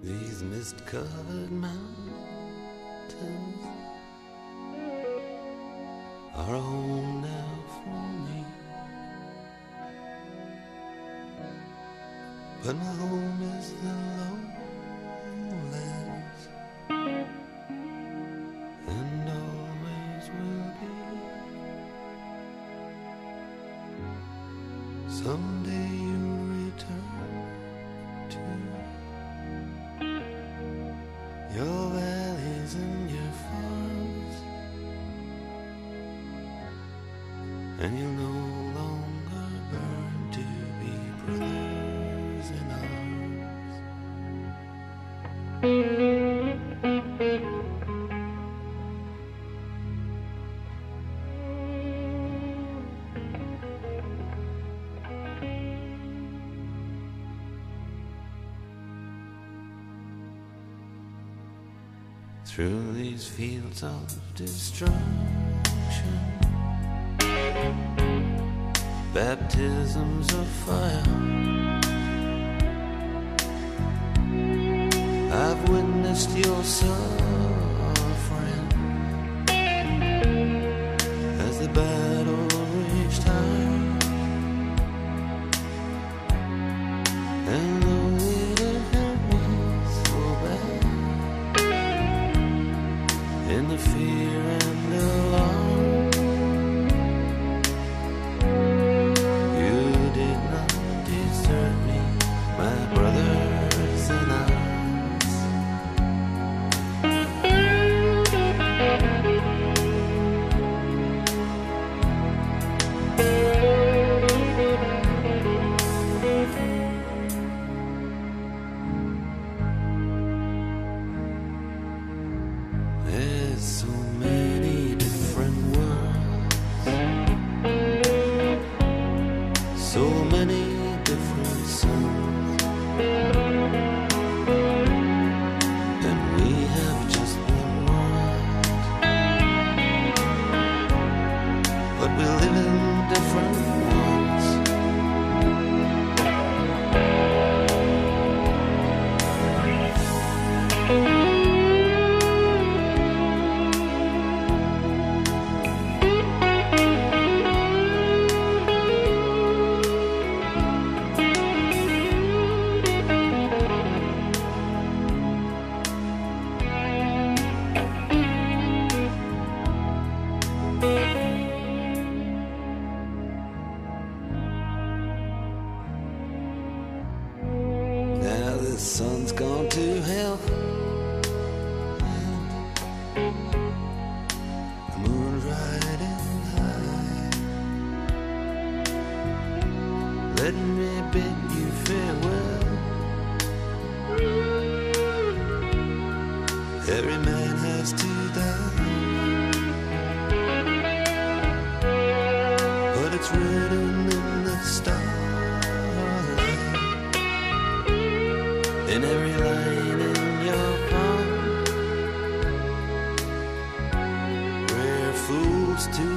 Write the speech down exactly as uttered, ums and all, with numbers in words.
These mist-covered mountains are a home now for me, but my home is the lowlands, and always will be. Someday you'll return to your valleys and your farms, and you'll no longer burn to be brothers in arms. Through these fields of destruction, baptisms of fire, I've witnessed your suffering as the battle raged high, and though it had hurt me so bad, in the fear and alarm, you did not desert me, my brothers in arms. There's so many different worlds, so many different suns, and we have just one world, but we live in different ones. Now the sun's gone to hell, the moon's riding high. Let me bid you farewell. Every man has to die, but it's written in the starlight, in every line in your palm. We're fools to